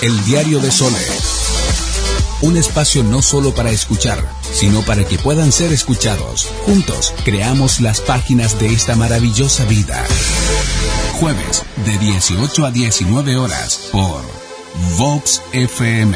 El Diario de Sole. Un espacio no solo para escuchar, sino para que puedan ser escuchados. Juntos creamos las páginas de esta maravillosa vida. Jueves de 18 a 19 horas por Vox FM.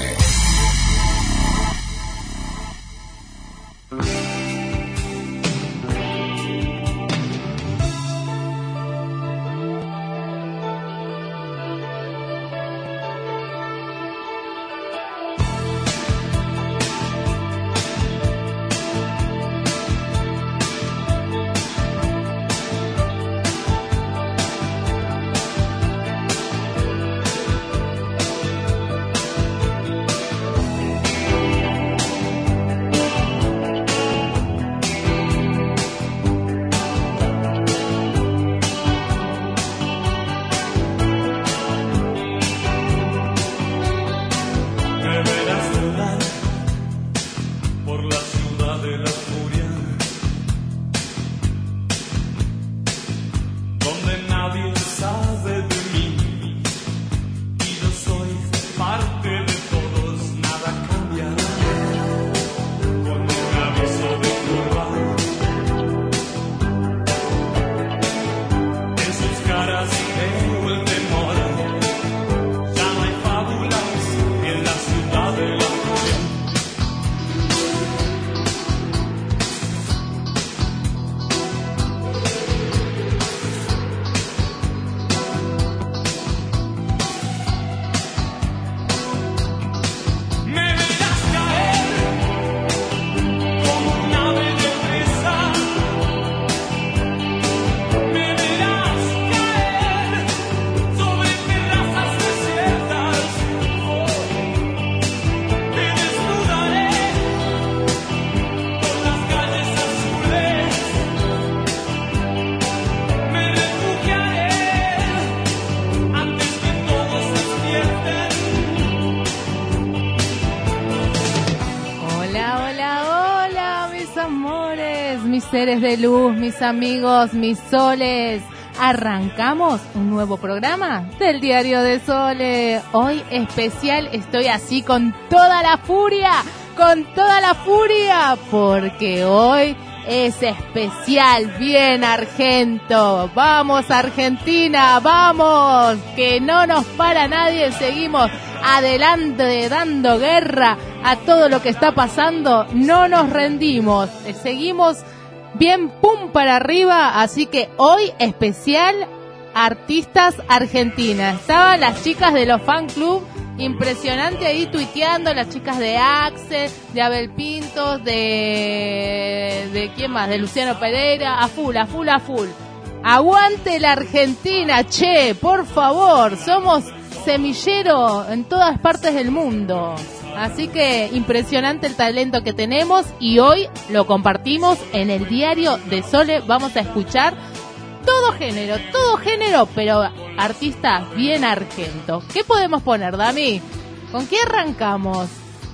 Seres de luz, mis amigos, mis soles, arrancamos un nuevo programa del Diario de Sole. Hoy especial, estoy así con toda la furia, porque hoy es especial, bien Argento, vamos Argentina, vamos, que no nos para nadie, seguimos adelante dando guerra a todo lo que está pasando, no nos rendimos, seguimos bien pum para arriba, así que hoy especial artistas argentinas. Estaban las chicas de los fan club, impresionante ahí tuiteando, las chicas de Axel, de Abel Pintos, de ¿quién más? De Luciano Pereira, a full. Aguante la Argentina, che, por favor, somos semillero en todas partes del mundo. Así que impresionante el talento que tenemos y hoy lo compartimos en el Diario de Sole. Vamos a escuchar todo género, pero artistas bien argentos. ¿Qué podemos poner, Dami? ¿Con qué arrancamos?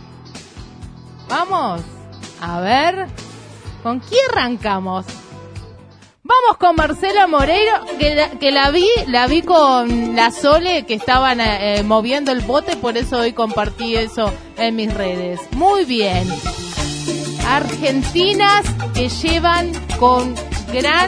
Vamos, a ver, ¿con qué arrancamos? Vamos con Marcela Moreiro, que la vi con la Sole, que estaban moviendo el bote, por eso hoy compartí eso en mis redes. Muy bien. Argentinas que llevan con gran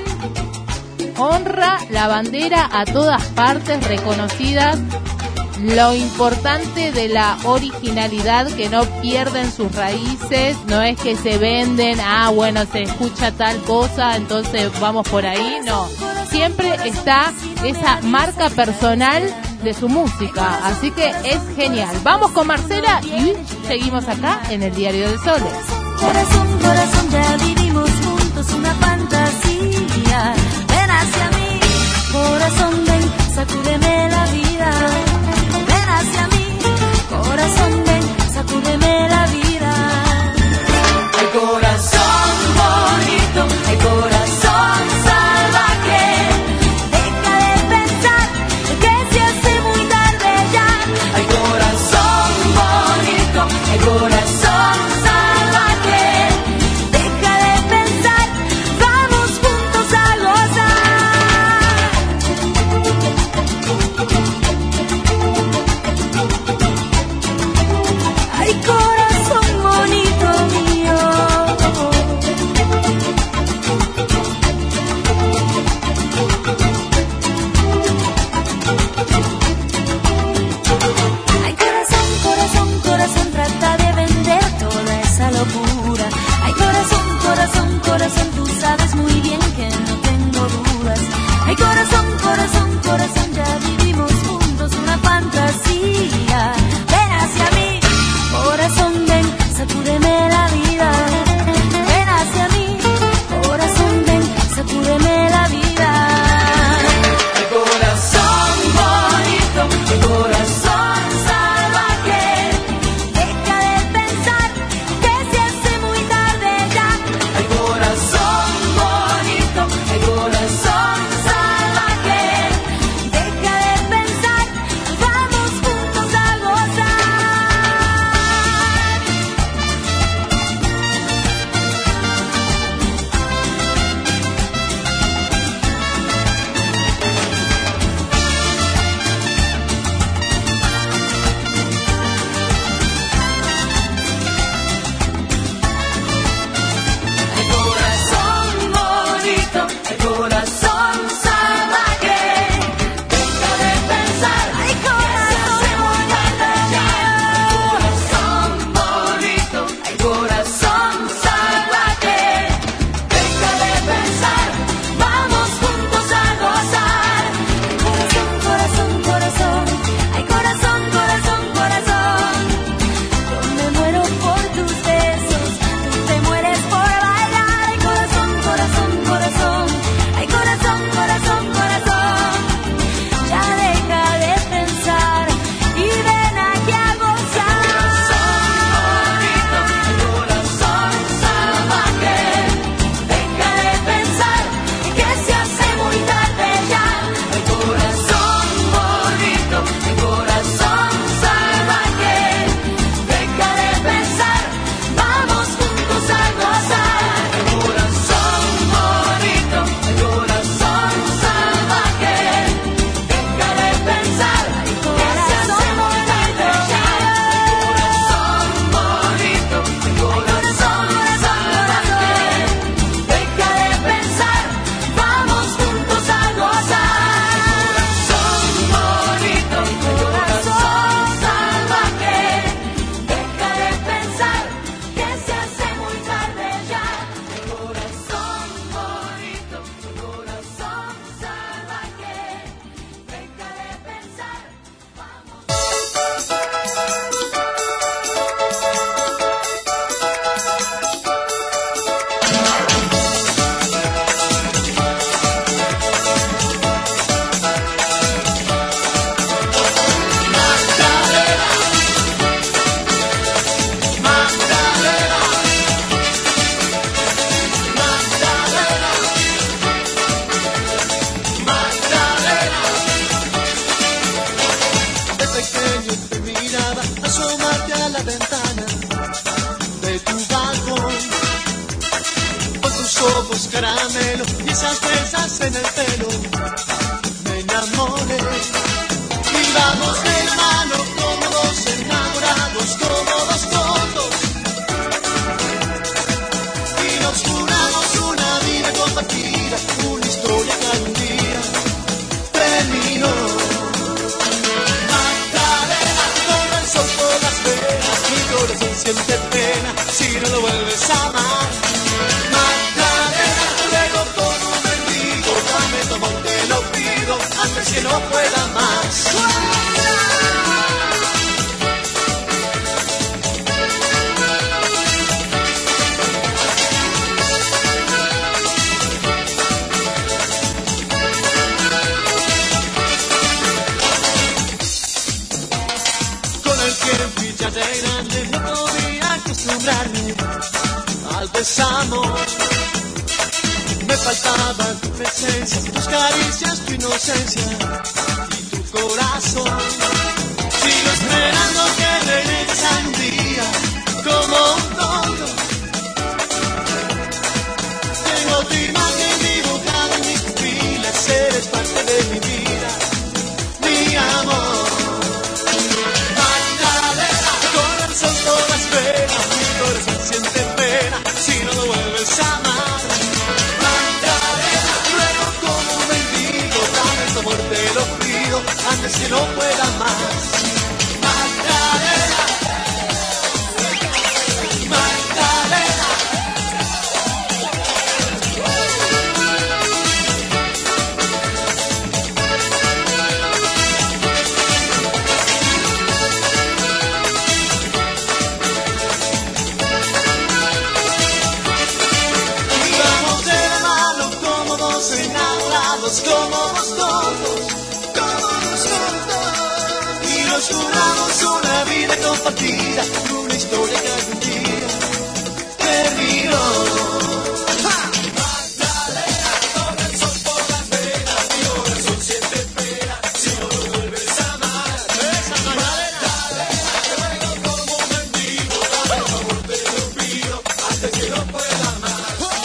honra la bandera a todas partes, reconocidas. Lo importante de la originalidad, que no pierden sus raíces, no es que se venden, bueno, se escucha tal cosa, entonces vamos por ahí, no. Siempre está esa marca personal de su música, así que es genial. Vamos con Marcela y seguimos acá en el Diario de Sole. Corazón, corazón, ya vivimos juntos una fantasía. Ven hacia mí, corazón, ven, sacúdeme la vida. Ven hacia mí, corazón, ven, sacúdeme la vida. Ay, corazón bonito, ay, corazón salvaje. Deja de pensar que se hace muy tarde ya. Ay, corazón bonito, ay, corazón salvaje. pequeño tu mirada, asómate a la ventana de tu balcón. Con tus ojos caramelo y esas trenzas en el pelo, me enamoré. Y vamos de mano como dos enamorados, como dos tontos. Y nos juramos una vida compartida, una historia que algún día terminó. Magdalena, corre el sol por las venas, mi corazón siente pena si no lo vuelves a amar. Magdalena, luego como un mendigo, dame tu amor, te lo pido, antes que no pueda más. Ya de grande no podía acostumbrarme al desamor. Me faltaba tu presencia, tus caricias, tu inocencia y tu corazón. Sigo esperando que regrese un día como un tonto. Tengo tu imagen dibujada en mis pupilas, eres parte de mi vida, mi amor. Son todas penas, mi corazón siente pena si no lo vuelves a amar. Magdalena, luego como un mendigo, dame tu amor, te lo pido, antes que no pueda más. Magdalena, Magdalena. Como dos tontos, y nos juramos una vida compartida, una historia que algún día terminó. Magdalena, corre el sol por las venas, mi corazón siente pena si no lo vuelves a amar. Esa Magdalena, luego como un mendigo, dame tu amor, te lo pido, antes que no pueda más.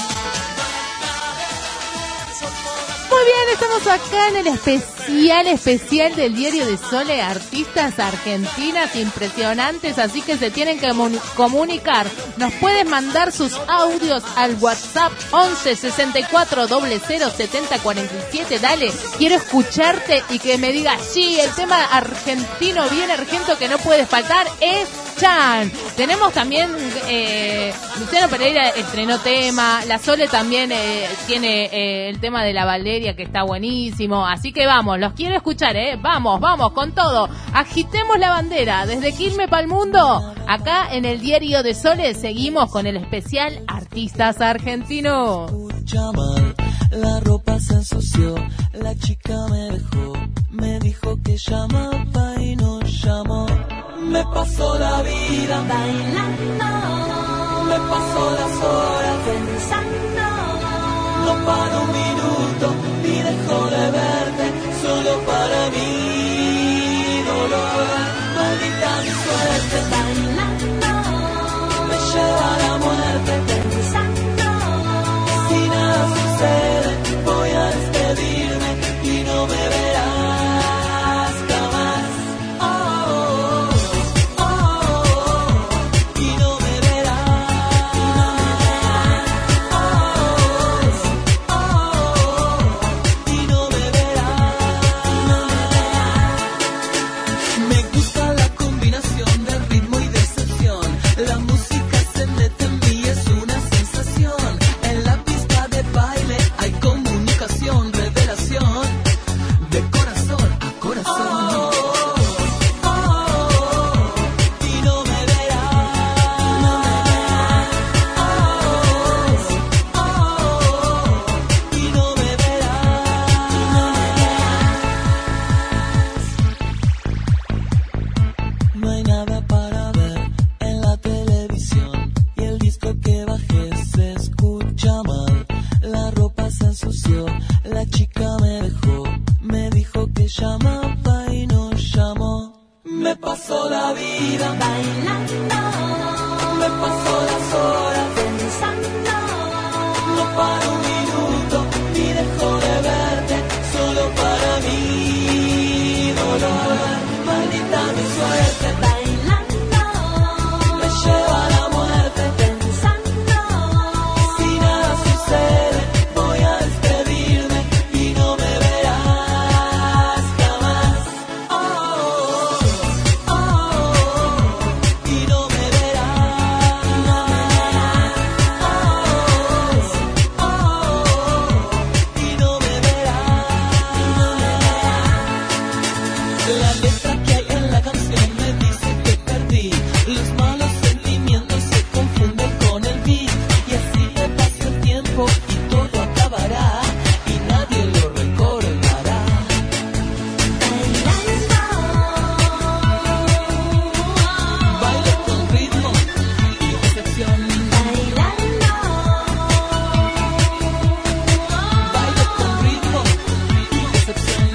Muy bien, estamos acá en el especial del Diario de Sole, artistas argentinas impresionantes, así que se tienen que comunicar. Nos puedes mandar sus audios al WhatsApp 11 64 00 70 47. Dale, quiero escucharte y que me digas, sí, el tema argentino, bien argento que no puede faltar es Chan. Tenemos también Luciano Pereira estrenó tema, la Sole también tiene el tema de la Valeria que está buenísimo, así que vamos, los quiero escuchar, vamos con todo, agitemos la bandera desde Quilmes pa'l mundo. Acá en el Diario de Sole seguimos con el especial Artistas Argentinos. La ropa se ensució, la chica me dejó, me dijo que llamaba y no llamó. Me pasó la vida bailando, me pasó las horas pensando. No paro un minuto ni dejo de verte, solo para mí dolor. Maldita mi suerte bailando, me lleva a la muerte pensando. Si nada sucede, voy a despedirme y no me verás jamás. Y no me verás. Y no me verás. Me paso la vida bailando, me paso las horas pensando, no paro un minuto ni dejo de verte, solo para mí dolor, maldita mi suerte, bailando, me lleva a la muerte, pensando, si nada sucede, voy a despedirme y no me verás jamás, y no me verás, y no me verás. La letra que hay en la canción me dice que perdí, los malos sentimientos se confunden con el beat, y así me pasa el tiempo y todo acabará, y nadie lo recordará. Bailo con ritmo y decepción. Bailo con ritmo y decepción.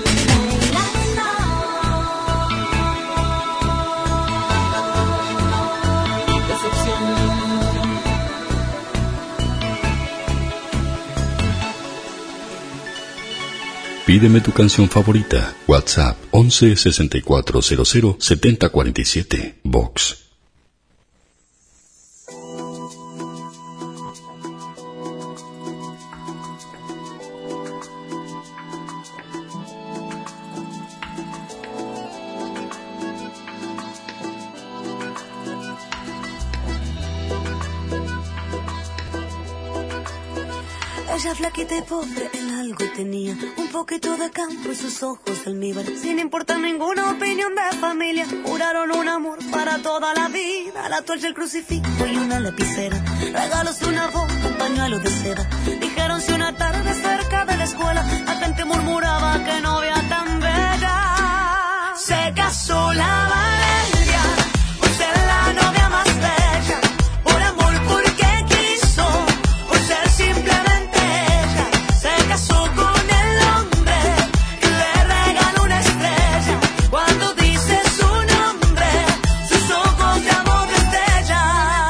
Pídeme tu canción favorita. WhatsApp 11 6400 7047. Vox. Ella flaquita y pobre en algo tenía, un poquito de campo y sus ojos de almíbar. Sin importar ninguna opinión de familia, juraron un amor para toda la vida. La toalla, el crucifijo y una lapicera, regalos de una boca, un pañuelo de seda. Dijeron si una tarde cerca de la escuela la gente murmuraba que novia tan bella. Se casó la Valeria por ser la novia más bella, por amor porque quiso, por ser simplemente ella. Se casó con el hombre que le regaló una estrella. Cuando dice su nombre, sus ojos de amor destellan.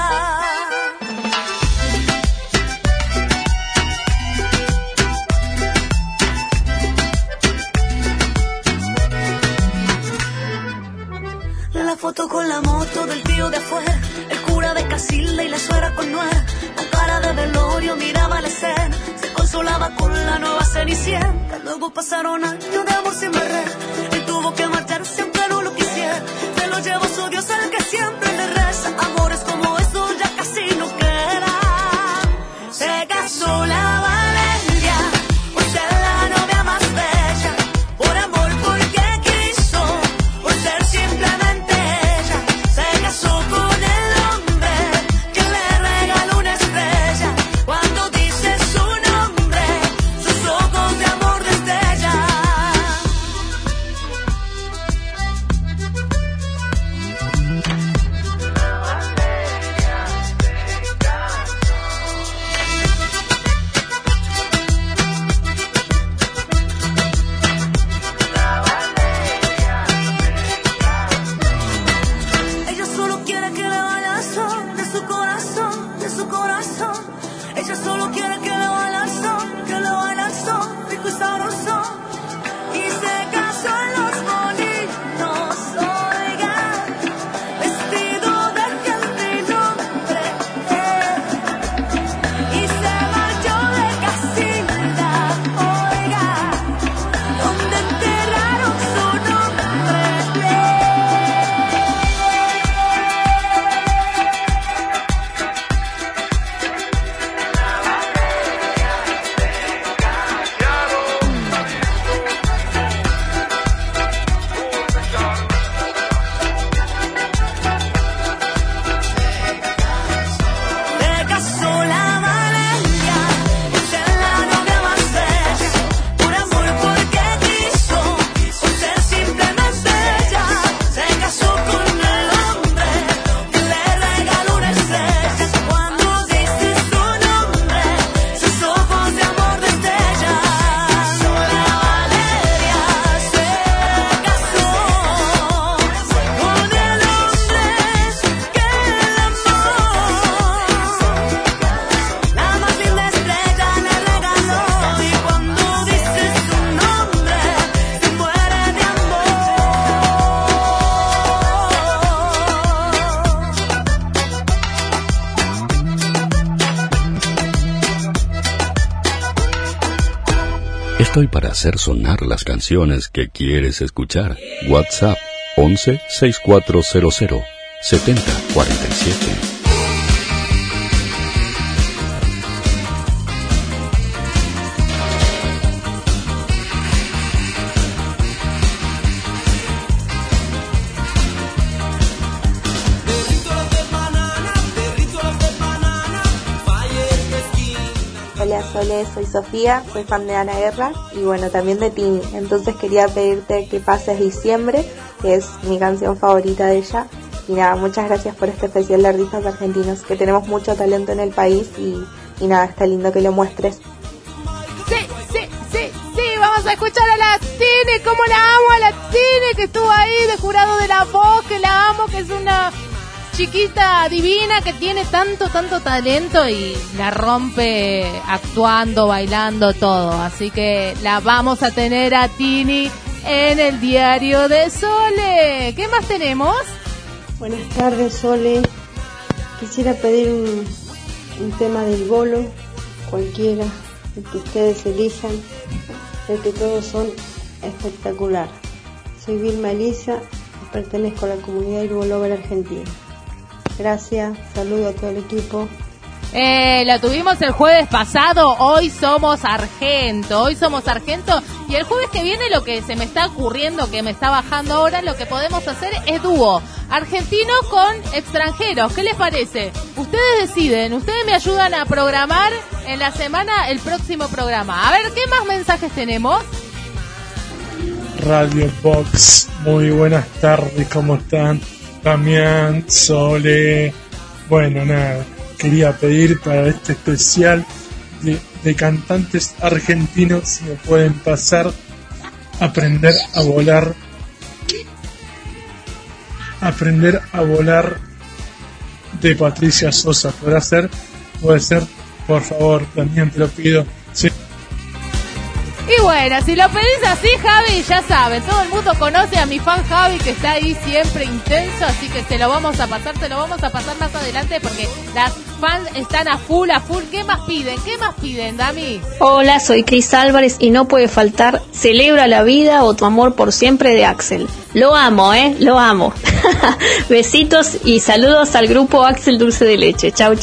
La foto con la moto del tío de afuera, el cura de Casilda y la suegra con nuera, con cara de velorio miraba la escena, se consolaba con la nueva Cenicienta. Luego pasaron años de amor sin barrera, y tuvo que marcharse aunque no lo quisiera. Se lo llevó su Dios al que siempre le reza, amores como esos ya casi no quedan. Se casó la Valeria por ser la novia más bella, por amor porque quiso, por ser simplemente ella. Se casó con el hombre que le regaló una estrella. Cuando dice su nombre, sus ojos de amor destellan. Estoy para hacer sonar las canciones que quieres escuchar. WhatsApp 11 6400 7047. Hola Sole, soy Sofía, soy fan de Ana Guerra y bueno, también de Tini. Entonces quería pedirte que pases Diciembre, que es mi canción favorita de ella. Y nada, muchas gracias por este especial de artistas argentinos, que tenemos mucho talento en el país y nada, está lindo que lo muestres. Sí, vamos a escuchar a la Tini, como la amo a la Tini, que estuvo ahí de jurado de La Voz, que la amo, que es una chiquita divina que tiene tanto talento y la rompe actuando, bailando, todo. Así que la vamos a tener a Tini en el diario de Sole. ¿Qué más tenemos? Buenas tardes, Sole. Quisiera pedir un tema del Bolo, cualquiera, el que ustedes elijan, el que todos son espectacular. Soy Vilma Elisa y pertenezco a la comunidad Irbolóver Argentina. Gracias, saludo a todo el equipo. La tuvimos el jueves pasado, hoy somos Argento, y el jueves que viene lo que se me está ocurriendo, que me está bajando ahora, lo que podemos hacer es dúo, argentino con extranjeros. ¿Qué les parece? Ustedes deciden, ustedes me ayudan a programar en la semana el próximo programa. A ver, ¿qué más mensajes tenemos? Radio Box, muy buenas tardes, ¿cómo están? Damián, Sole, bueno, nada, quería pedir para este especial de cantantes argentinos, si me pueden pasar Aprender a volar de Patricia Sosa. ¿Puede ser? Por favor, Damián, te lo pido. Sí. Y bueno, si lo pedís así, Javi, ya saben, todo el mundo conoce a mi fan Javi, que está ahí siempre intenso, así que te lo vamos a pasar más adelante, porque las fans están a full. ¿Qué más piden, Dami? Hola, soy Cris Álvarez y no puede faltar Celebra la vida o Tu amor por siempre de Axel. Lo amo, lo amo. Besitos y saludos al grupo Axel Dulce de Leche. Chau.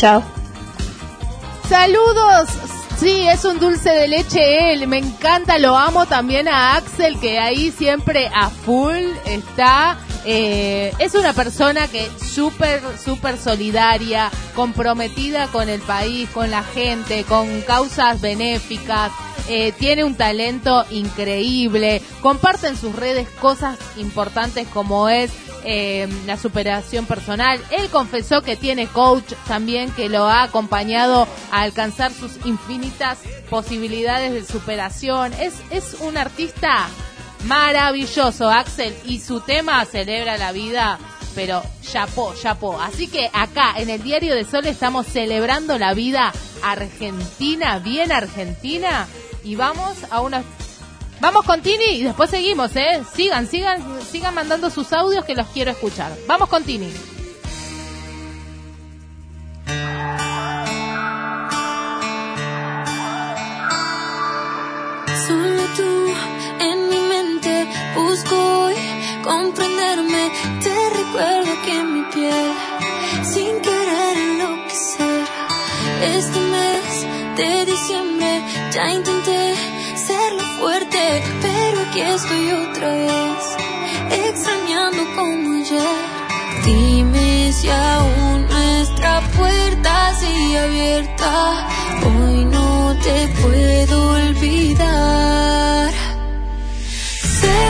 Saludos. Sí, es un dulce de leche él, me encanta, lo amo también a Axel, que ahí siempre a full está. Es una persona que súper solidaria, comprometida con el país, con la gente, con causas benéficas. Tiene un talento increíble, comparte en sus redes cosas importantes como es la superación personal. Él confesó que tiene coach también, que lo ha acompañado a alcanzar sus infinitas posibilidades de superación. Es un artista maravilloso, Axel, y su tema Celebra la vida, pero chapó. Así que acá en el Diario de Sol estamos celebrando la vida argentina, bien argentina, y vamos con Tini y después seguimos, sigan mandando sus audios que los quiero escuchar. Vamos con Tini. Solo tú en mi mente busco hoy comprenderme. Te recuerdo que en mi piel sin querer enloquecer. Este mes de diciembre ya intenté serlo fuerte, pero aquí estoy otra vez extrañando como ayer. Dime si aún nuestra puerta sigue abierta. Hoy no te puedo olvidar. Sé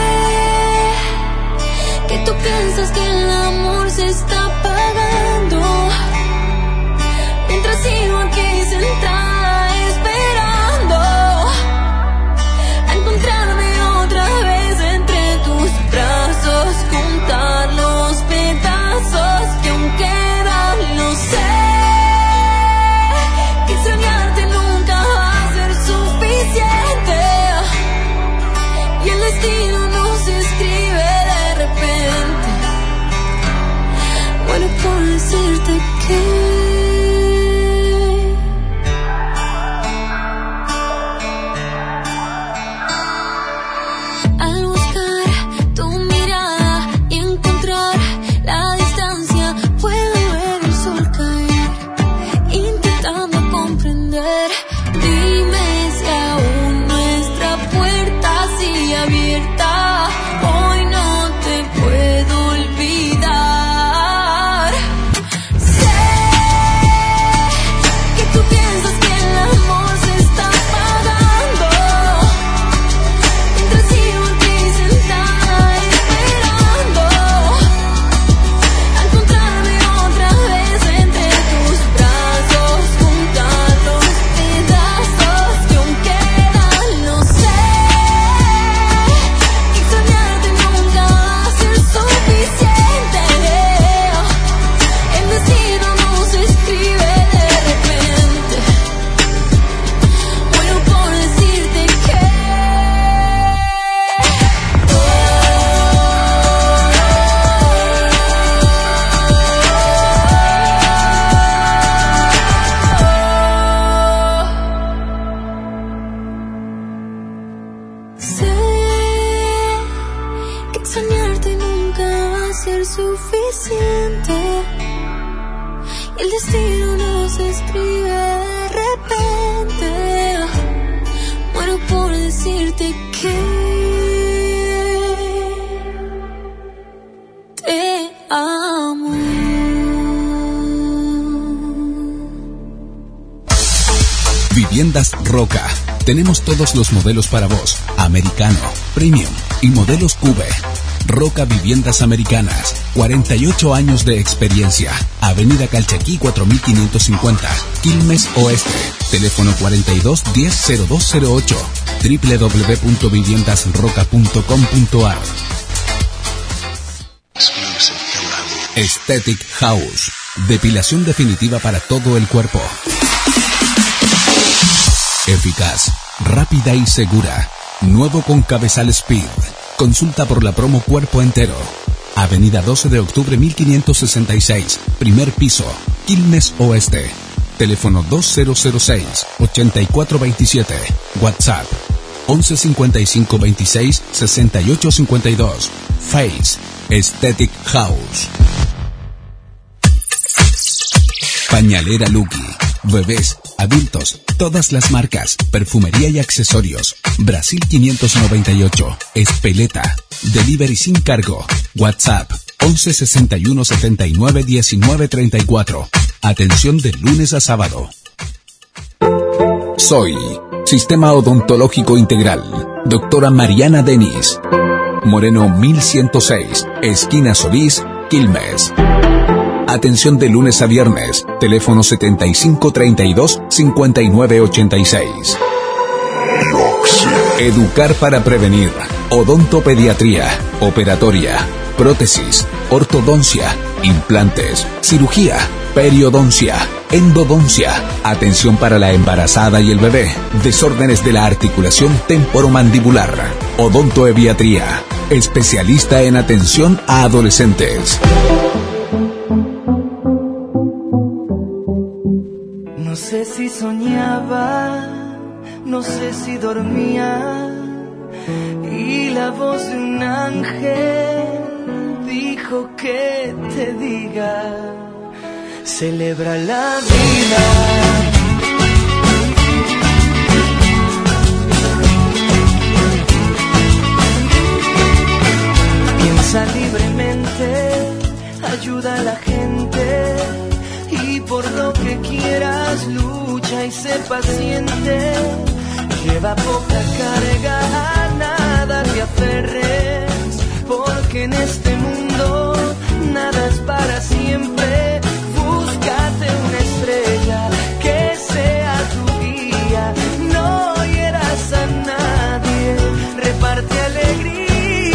que tú piensas que el amor se está apagando, mientras sigo aquí sentada esperando a encontrarme otra vez entre tus brazos, juntar los pedazos que aún quedan. Lo sé, que extrañarte nunca va a ser suficiente, y el destino no se escribe de repente. Bueno, por decirte que suficiente. El destino nos escribe de repente. Muero por decirte que te amo. Viviendas Roca. Tenemos todos los modelos para vos. Americano, Premium y modelos Cube. Roca Viviendas Americanas, 48 años de experiencia. Avenida Calchaquí 4550, Quilmes Oeste. Teléfono 42 10 0208. www.viviendasroca.com.ar. Aesthetic House. Depilación definitiva para todo el cuerpo. Eficaz, rápida y segura. Nuevo con Cabezal Speed. Consulta por la promo Cuerpo Entero. Avenida 12 de octubre 1566, primer piso, Quilmes Oeste. Teléfono 2006-8427. WhatsApp 1155 26 68 52. Face Aesthetic House. Pañalera Lucky. Bebés, adultos, todas las marcas, perfumería y accesorios. Brasil 598, Espeleta. Delivery sin cargo. WhatsApp 11 61 79 19 34. Atención de lunes a sábado. Soy Sistema Odontológico Integral. Doctora Mariana Denis. Moreno 1106, esquina Solís, Quilmes. Atención de lunes a viernes. Teléfono 7532-5986. Educar para prevenir. Odontopediatría, operatoria, prótesis, ortodoncia, implantes, cirugía, periodoncia, endodoncia, atención para la embarazada y el bebé, desórdenes de la articulación temporomandibular, odontoeviatría, especialista en atención a adolescentes. No sé si soñaba, no sé si dormía, y la voz de un ángel dijo que te diga, celebra la vida. Piensa libremente, ayuda a la gente, y por lo que quieras lucha y sé paciente. Lleva poca carga, a nada te aferres, porque en este mundo nada es para siempre. Búscate una estrella que sea tu guía, no hieras a nadie, reparte alegría.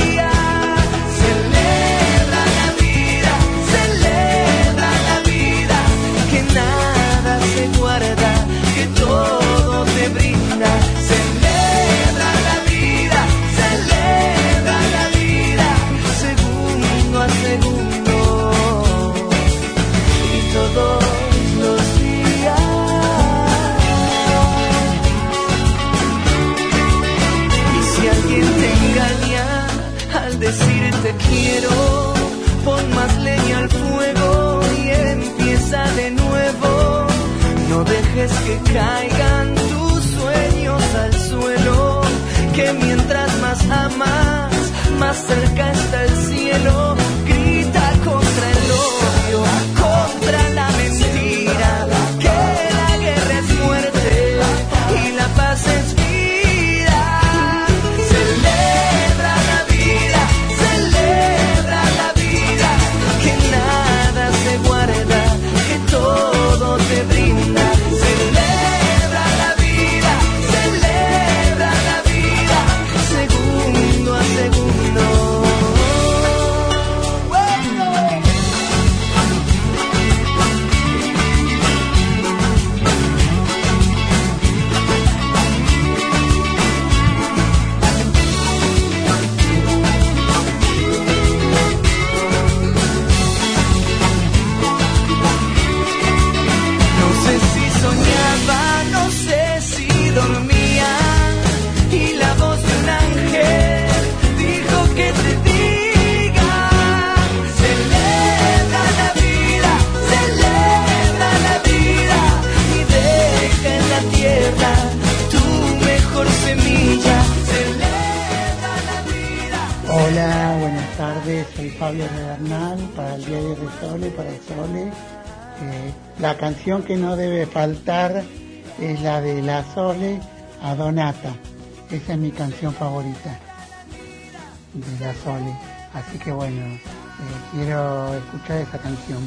Decirte quiero, pon más leña al fuego y empieza de nuevo. No dejes que caigan tus sueños al suelo, que mientras más amas, más cerca está el cielo. Grita contra el odio, contra la mentira, que la guerra es muerte y la paz es vida. Guarda, que todo te brinda, celebra Fabio de Bernal, para el Diario de Sole, para el Sole. La canción que no debe faltar es la de la Sole a Donata. Esa es mi canción favorita de la Sole. Así que bueno, quiero escuchar esa canción.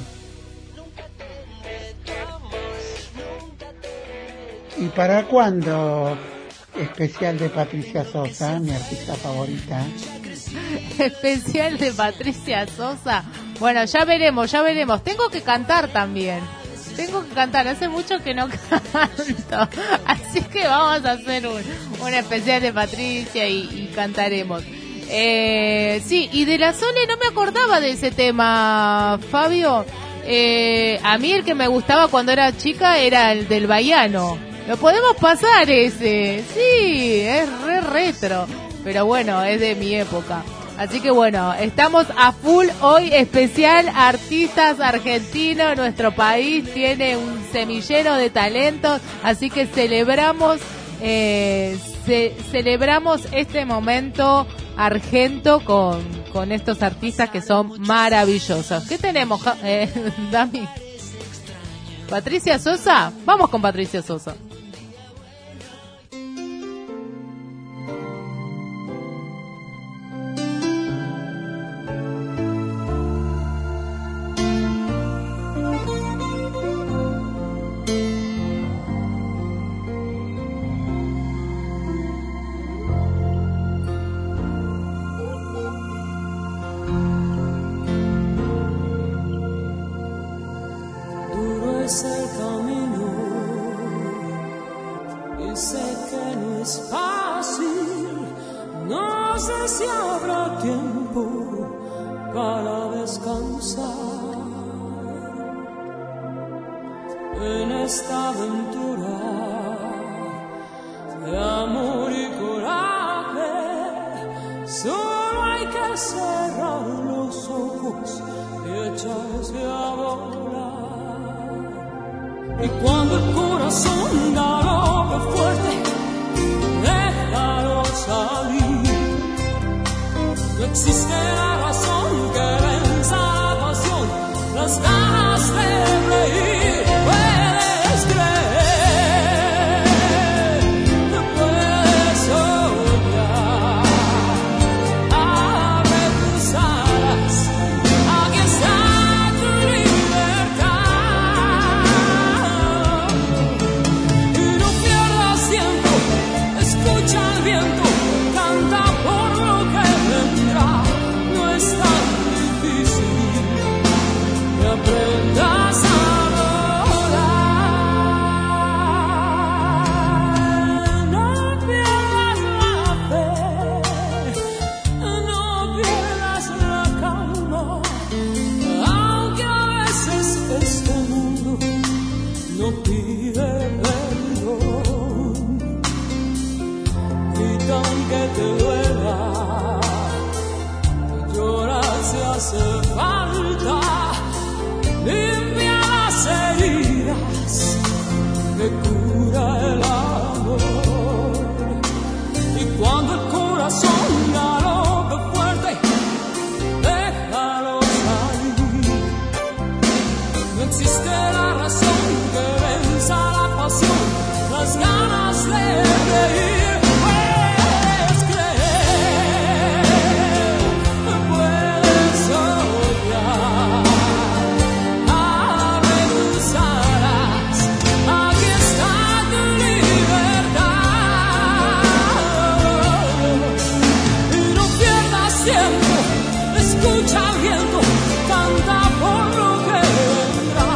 ¿Y para cuándo especial de Patricia Sosa, mi artista favorita? Especial de Patricia Sosa. Bueno, ya veremos. Tengo que cantar también. Hace mucho que no canto. Así que vamos a hacer un especial de Patricia y cantaremos. Sí, y de la Sole no me acordaba de ese tema, Fabio. A mí el que me gustaba cuando era chica era el del Baiano. ¿Lo podemos pasar ese? Sí, es re retro. Pero bueno, es de mi época. Así que bueno, estamos a full hoy, especial artistas argentinos. Nuestro país tiene un semillero de talentos, así que celebramos este momento argento con estos artistas que son maravillosos. ¿Qué tenemos, Dami? ¿Patricia Sosa? Vamos con Patricia Sosa.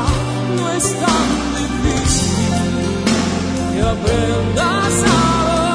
Aprendas a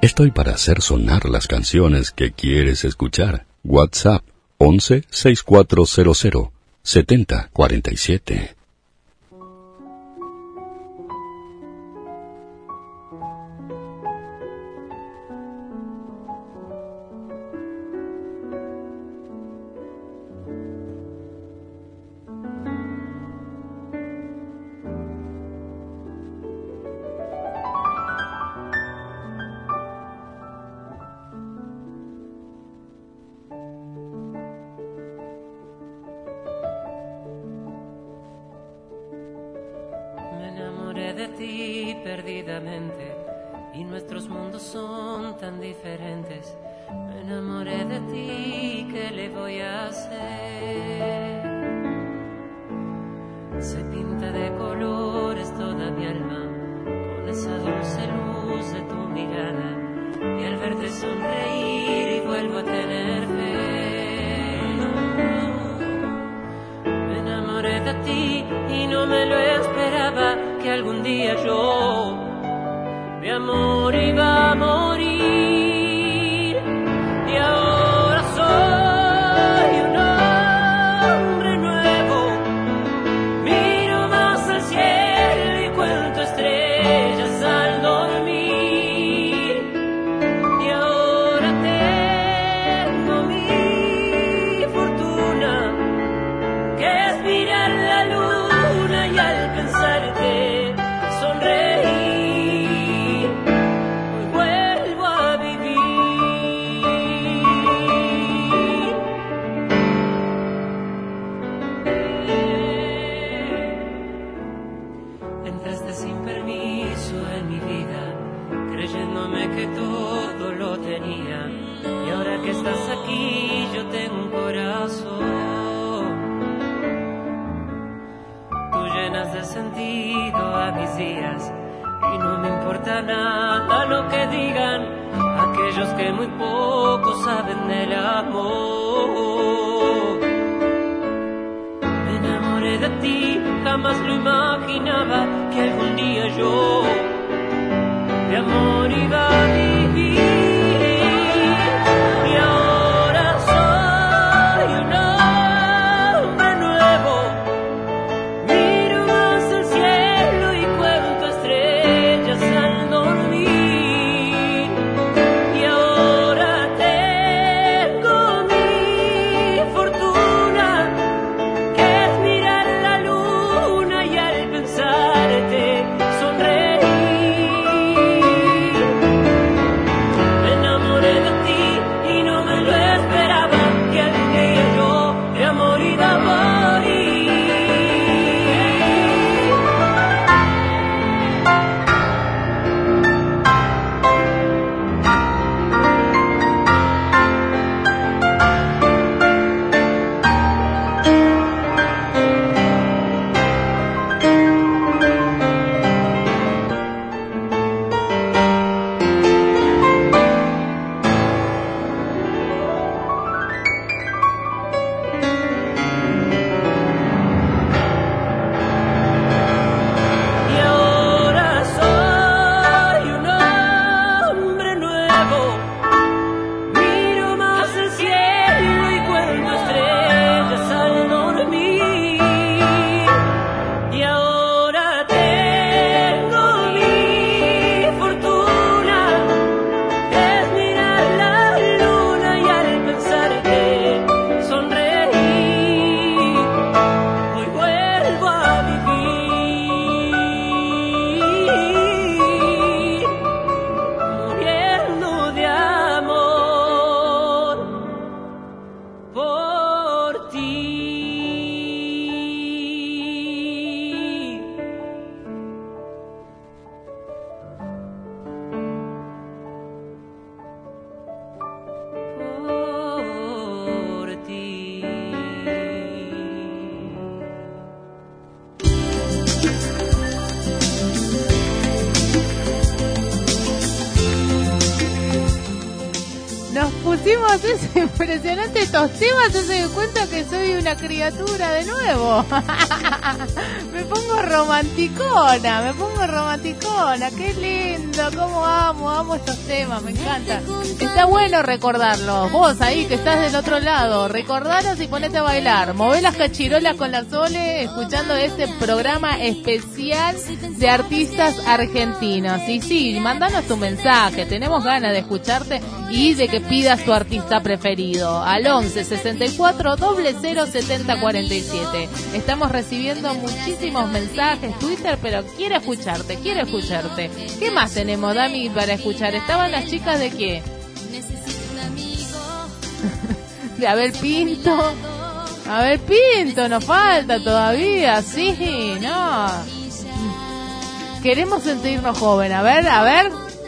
Estoy para hacer sonar las canciones que quieres escuchar. WhatsApp 11 6400 7047. pusimos, es impresionante estos temas, se doy cuenta que soy una criatura de nuevo. Me pongo romanticona, qué lindo, cómo amo estos temas, me encanta. Está bueno recordarlos, vos ahí que estás del otro lado, recordaros y ponete a bailar, mové las cachirolas con la Sole, escuchando este programa especial de artistas argentinos. Y sí, mandanos tu mensaje, tenemos ganas de escucharte y de que pidas tu artista preferido al 11 64 00 70 47. Estamos recibiendo muchísimos mensajes, Twitter, pero quiero escucharte. ¿Qué más tenemos, Dami, para escuchar? ¿Estaban las chicas de qué? De Abel Pinto, nos falta todavía, sí, no. Queremos sentirnos jóvenes, a ver.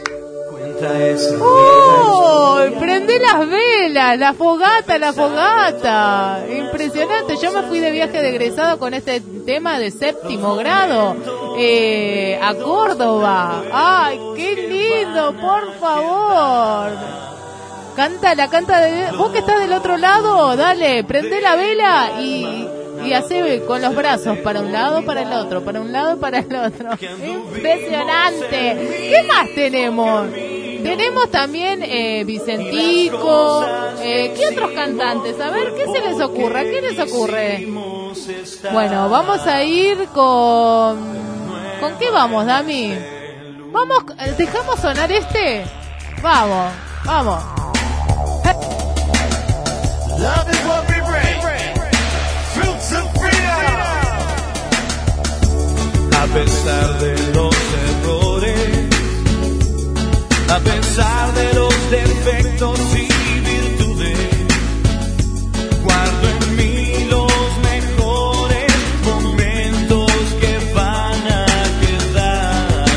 ¡Oh! Prende las velas, la fogata. Impresionante. Yo me fui de viaje de egresado con este tema de 7º grado a Córdoba. ¡Ay, qué lindo! Por favor. Canta de... Vos que estás del otro lado, dale, prende la vela y hace con los brazos para un lado, para el otro, para un lado, para el otro. Impresionante. ¿Qué más tenemos? Tenemos también Vicentico. ¿Qué otros cantantes? A ver, ¿qué se les ocurre? ¿Qué les ocurre? Bueno, vamos a ir con... ¿Con qué vamos, Dami? Vamos, ¿dejamos sonar este? Vamos. Love is what we bring. Fruits of freedom. A pesar de los errores, a pesar de los defectos y virtudes, guardo en mí los mejores momentos que van a quedar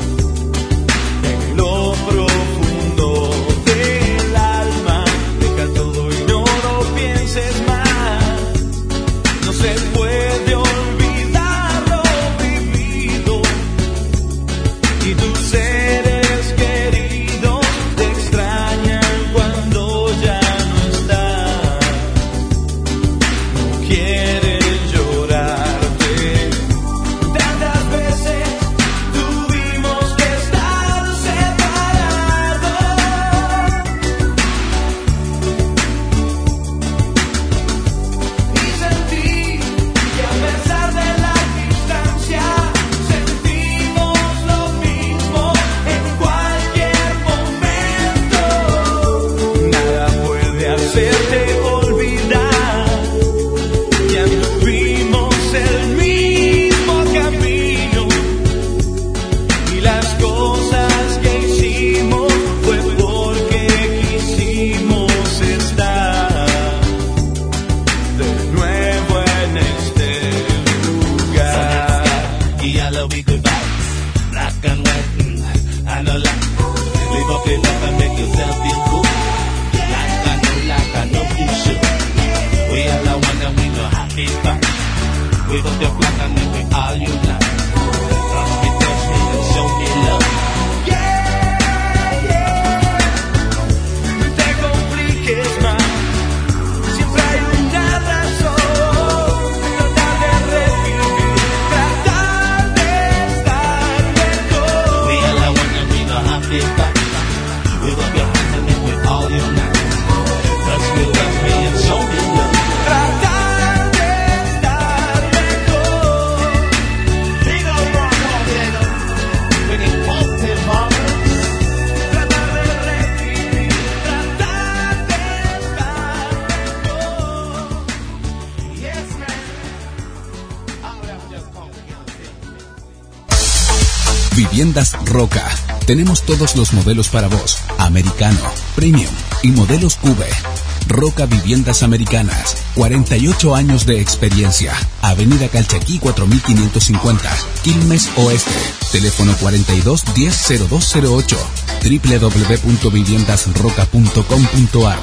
en lo profundo del alma. Deja todo y no lo pienses más. No se puede olvidar lo vivido y tus seres queridos te extrañan cuando ya no estás. No quieren llorarte. Tantas veces tuvimos que estar separados y sentir que a pesar de la distancia sentimos lo mismo en cualquier momento. Nada puede hacerte olvidar que anduvimos el mismo camino y las cosas que hicimos fue porque quisimos estar de nuevo en este lugar. Y I love you goodbye, black and white, I know like, live up your life and make yourself feel good. Like I know you should. We are the one and we know how to back. We got the black and then we all unite. Touch me and show me love. No te compliques más. Siempre hay una razón. Tratar de revivir, tratar de estar mejor. We are the one and we know how to back. We got your hands and then we all unite. Touch me and show me love. Tratar de estar mejor. Digo Diego, when it comes to mama. Tratar de revivir, tratar de estar mejor. Yes, man. Ahora just come together. Viviendas Roca. Tenemos todos los modelos para vos. Americano, Premium y modelos Cube. Roca Viviendas Americanas. 48 años de experiencia. Avenida Calchaquí 4550. Quilmes Oeste. Teléfono 42 10 0208. www.viviendasroca.com.ar.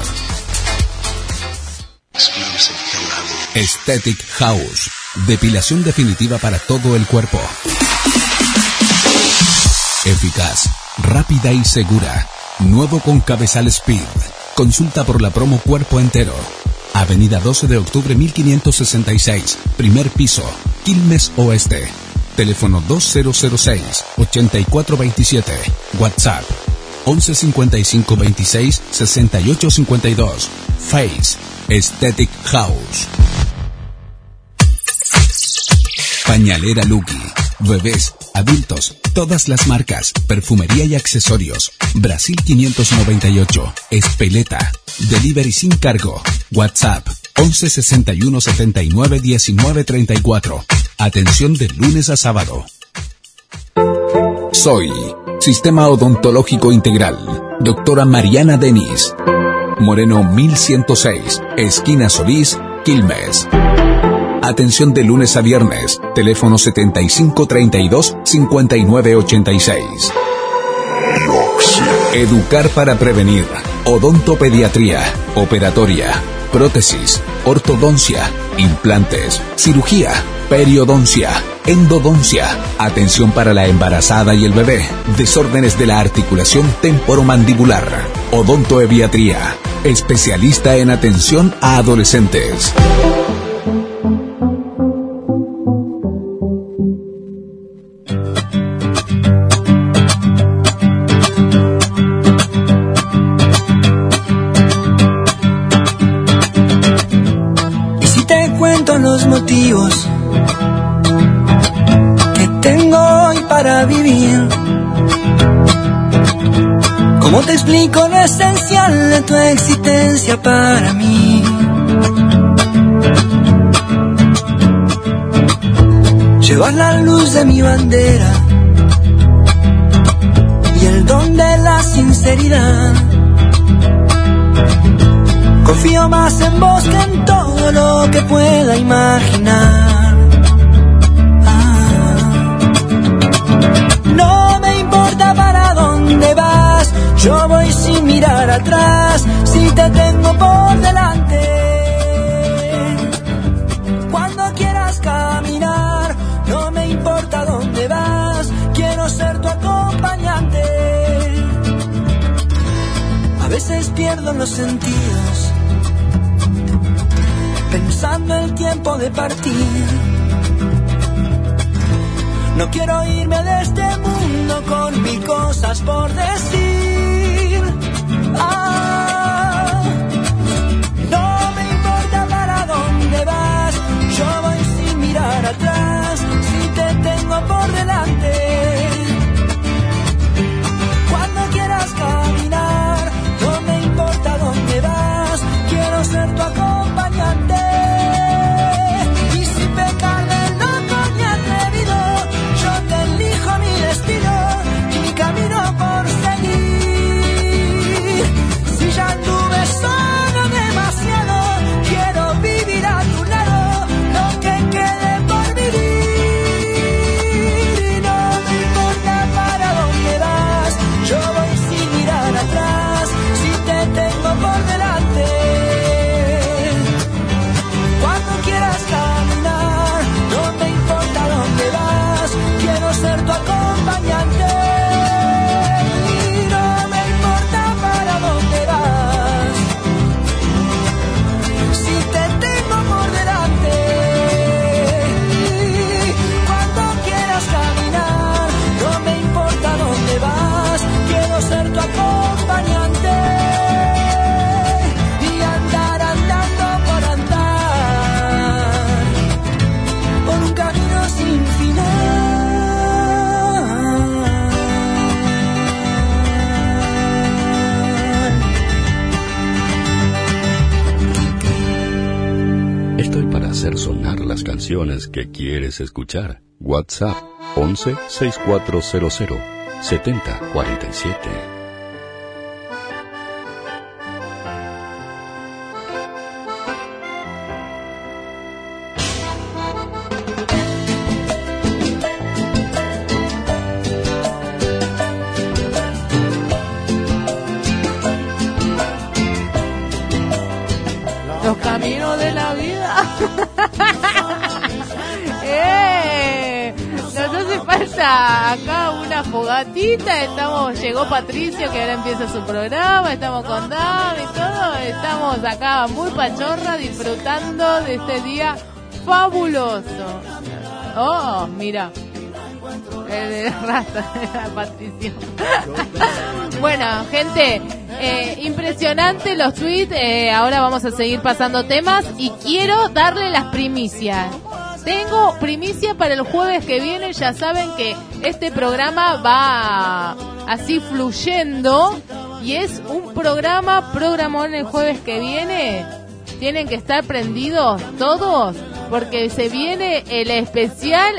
Aesthetic House. Depilación definitiva para todo el cuerpo. Eficaz, rápida y segura. Nuevo con cabezal Speed. Consulta por la promo Cuerpo Entero. Avenida 12 de octubre 1566, primer piso, Quilmes Oeste. Teléfono 2006-8427. WhatsApp 115526-6852. Face Aesthetic House. Pañalera Lucky. Bebés, adultos, todas las marcas, perfumería y accesorios. Brasil 598, Espeleta. Delivery sin cargo. WhatsApp 11 61 79 19 34. Atención de lunes a sábado. Soy Sistema Odontológico Integral. Doctora Mariana Denis. Moreno 1106, esquina Solís, Quilmes. Atención de lunes a viernes. Teléfono 7532-5986. Educar para prevenir. Odontopediatría, operatoria, prótesis, ortodoncia, implantes, cirugía, periodoncia, endodoncia, atención para la embarazada y el bebé, desórdenes de la articulación temporomandibular, odontoeviatría, especialista en atención a adolescentes. Los motivos que tengo hoy para vivir, ¿cómo te explico lo esencial de tu existencia para mí? Llevas la luz de mi bandera y el don de la sinceridad. Confío más en vos que en todo lo que pueda imaginar. No me importa para dónde vas, yo voy sin mirar atrás, si te tengo por delante. Cuando quieras caminar, no me importa dónde vas, quiero ser tu acompañante. A veces pierdo los sentidos pensando el tiempo de partir. No quiero irme de este mundo con mil cosas por decir. No me importa para dónde vas, yo voy sin mirar atrás, si te tengo por delante. Cuando quieras caminar, no me importa dónde vas, quiero ser tu acompañante. Y si pecar de loco y atrevido, yo te elijo mi destino, mi camino por seguir. Si ya anduve solo demasiado, quiero vivir a tu lado, lo que quede por vivir. Y no me importa para dónde vas, yo voy sin mirar atrás, si te tengo por delante. Cuando quieras caminar, no me importa dónde vas, quiero ser tu acompañante. Y no me importa para dónde vas, si te tengo por delante. Cuando quieras caminar, no me importa dónde vas, quiero ser tu acompañante. Y andar andando por andar, por un camino sin final. Estoy para hacer sonar las canciones que quieres escuchar. WhatsApp 11 6400 7047. Los caminos de la vida. No sé si hace falta acá una fogatita. Llegó Patricio, que ahora empieza su programa. Estamos con Dami y todo. Estamos acá muy pachorra, disfrutando de este día fabuloso. Oh, mira. De raza, Patricio. Bueno, gente, impresionante los tweets. Ahora vamos a seguir pasando temas y quiero darle las primicias. Tengo primicia para el jueves que viene. Ya saben que este programa va así fluyendo y es un programón el jueves que viene. Tienen que estar prendidos todos porque se viene el especial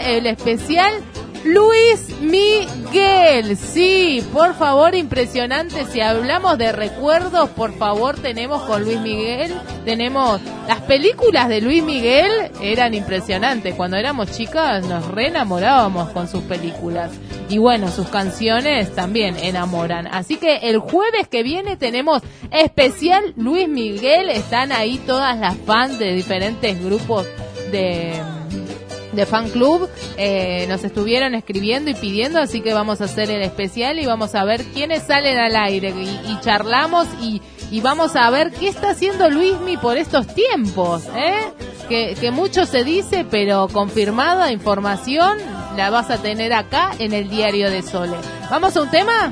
Luis Miguel. Sí, por favor, impresionante. Si hablamos de recuerdos, por favor, tenemos con Luis Miguel, tenemos las películas de Luis Miguel, eran impresionantes. Cuando éramos chicas nos re enamorábamos con sus películas. Y bueno, sus canciones también enamoran. Así que el jueves que viene tenemos especial Luis Miguel. Están ahí todas las fans de diferentes grupos de fan club, nos estuvieron escribiendo y pidiendo, así que vamos a hacer el especial y vamos a ver quiénes salen al aire y charlamos y vamos a ver qué está haciendo Luismi por estos tiempos, que mucho se dice, pero confirmada información la vas a tener acá en el Diario de Sole. ¿Vamos a un tema?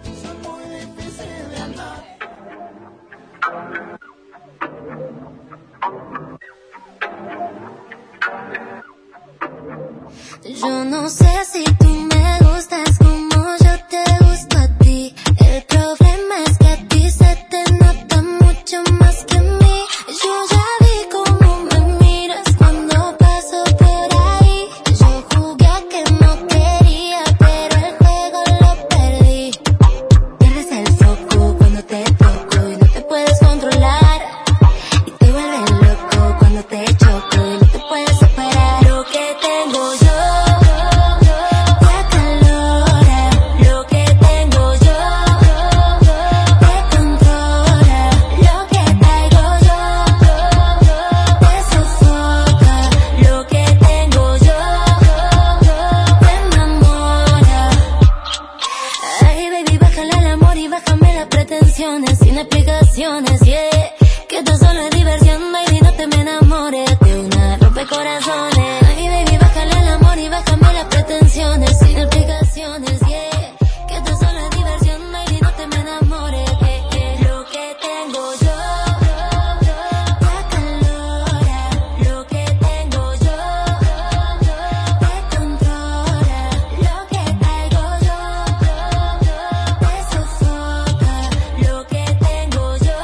Yo no sé si tú me gustas como yo te gusto a ti. El problema es que a ti se te nota mucho más que a mí. Yo ya vi cómo me miras cuando paso por ahí. Yo jugué a que no quería, pero el juego lo perdí. Pierdes el foco cuando te toco y no te puedes controlar. Y te vuelves loco cuando te choco y no te puedes separar. Lo que tengo yo sin explicaciones, yeah. Que esto solo es diversión, baby, no te me enamores de una rompecorazones. Ay, baby, bájale el amor y bájame las pretensiones, sin explicaciones, yeah. Que esto solo es diversión, baby, no te me enamores, yeah. Lo que tengo yo te acalora, lo que tengo yo te controla, lo que traigo yo te sofoca, lo que tengo yo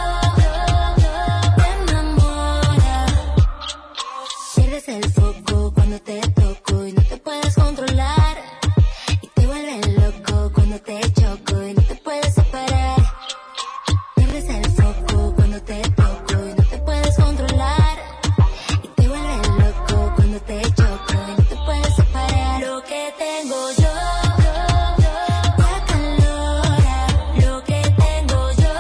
te enamora. Pierdes el foco cuando te toco y no te puedes controlar. Y te vuelves loco cuando te choco y no te puedes separar. Pierdes el foco cuando te toco y no te puedes controlar. Y te vuelves loco cuando te choco y no te puedes separar. Lo que tengo yo te acalora, lo que tengo yo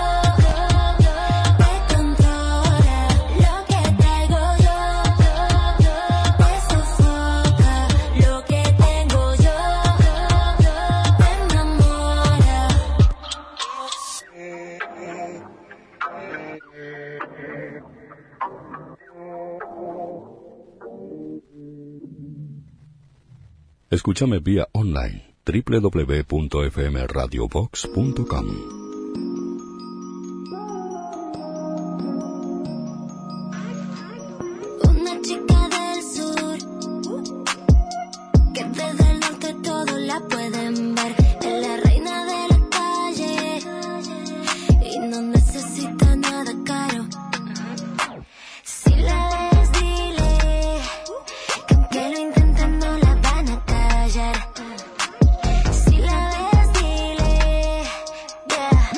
te controla, lo que traigo yo te sofoca, lo que tengo yo te enamora. Escúchame vía online www.fmradiobox.com. Una chica del sur que desde el norte todo la pueden ver. Es la reina de la calle y no necesita nada caro. Si la ves, dile que aunque lo intenten no la van a callar. Si la ves, dile, yeah.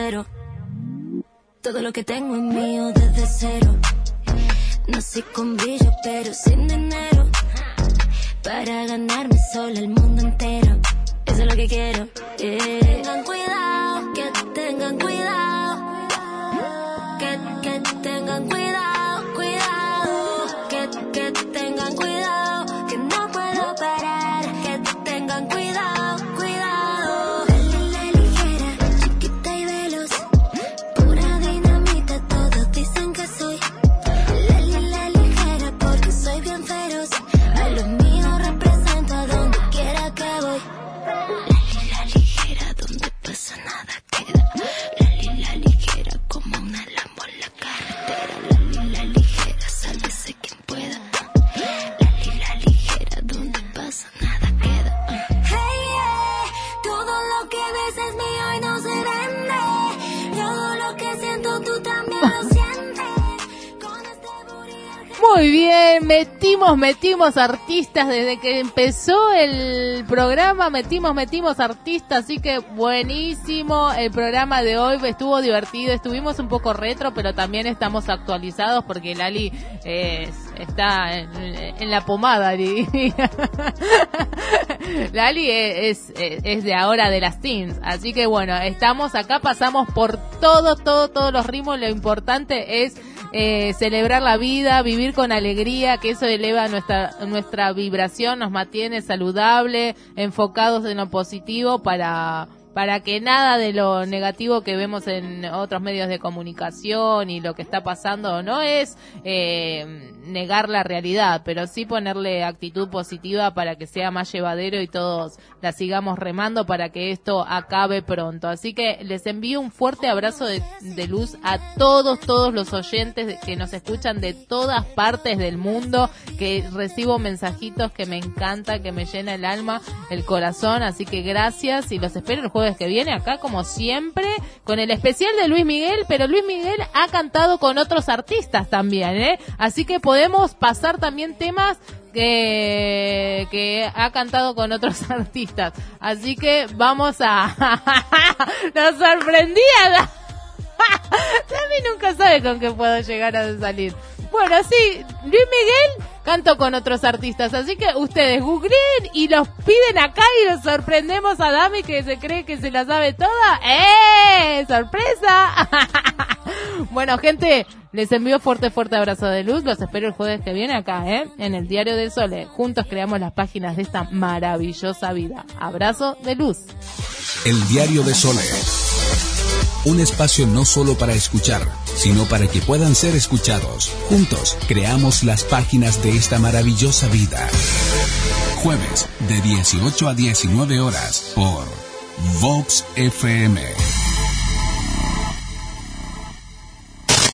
cero. Todo lo que tengo es mío desde cero. Nací con brillo pero sin dinero, para ganarme sola el mundo entero. Eso es lo que quiero. Tengan cuidado, que tengan cuidado. Que tengan cuidado, cuidado. Que tengan cuidado, que no puedo parar. Que tengan cuidado, cuidado. La ligera, chiquita y veloz, pura dinamita, todos dicen que soy. La ligera porque soy bien feroz. A los míos represento a donde quiera que voy. La ligera donde pasa nada queda. La ligera como una Lambo en la carretera. La ligera, sálvese quien pueda. La ligera donde pasa nada queda. Hey, yeah. Todo lo que ves es mío y no se vende. Todo lo que siento tú también lo sientes. Muy bien, metimos artistas desde que empezó el programa, metimos artistas, así que buenísimo el programa de hoy, estuvo divertido, estuvimos un poco retro, pero también estamos actualizados porque Lali está en la pomada, Lali es de ahora de las teens, así que bueno, estamos acá, pasamos por todos los ritmos, lo importante es celebrar la vida, vivir con alegría, que eso eleva nuestra vibración, nos mantiene saludable, enfocados en lo positivo para que nada de lo negativo que vemos en otros medios de comunicación y lo que está pasando no es negar la realidad, pero sí ponerle actitud positiva para que sea más llevadero y todos la sigamos remando para que esto acabe pronto. Así que les envío un fuerte abrazo de luz a todos los oyentes que nos escuchan de todas partes del mundo, que recibo mensajitos que me encanta, que me llena el alma, el corazón, así que gracias y los espero el jueves que viene acá como siempre con el especial de Luis Miguel, pero Luis Miguel ha cantado con otros artistas también, así que podemos pasar también temas que ha cantado con otros artistas, así que vamos a nos sorprendía Dami nunca sabe con qué puedo llegar a salir. Bueno, sí, Luis Miguel cantó con otros artistas, así que ustedes googleen y los piden acá y los sorprendemos a Dami, que se cree que se la sabe toda. ¡Sorpresa! Bueno, gente, les envío fuerte abrazo de luz, los espero el jueves que viene acá, en el Diario del Sole. Juntos creamos las páginas de esta maravillosa vida. Abrazo de luz. El Diario del Sole. Un espacio no solo para escuchar, sino para que puedan ser escuchados. Juntos creamos las páginas de esta maravillosa vida. Jueves de 18 a 19 horas por Vox FM.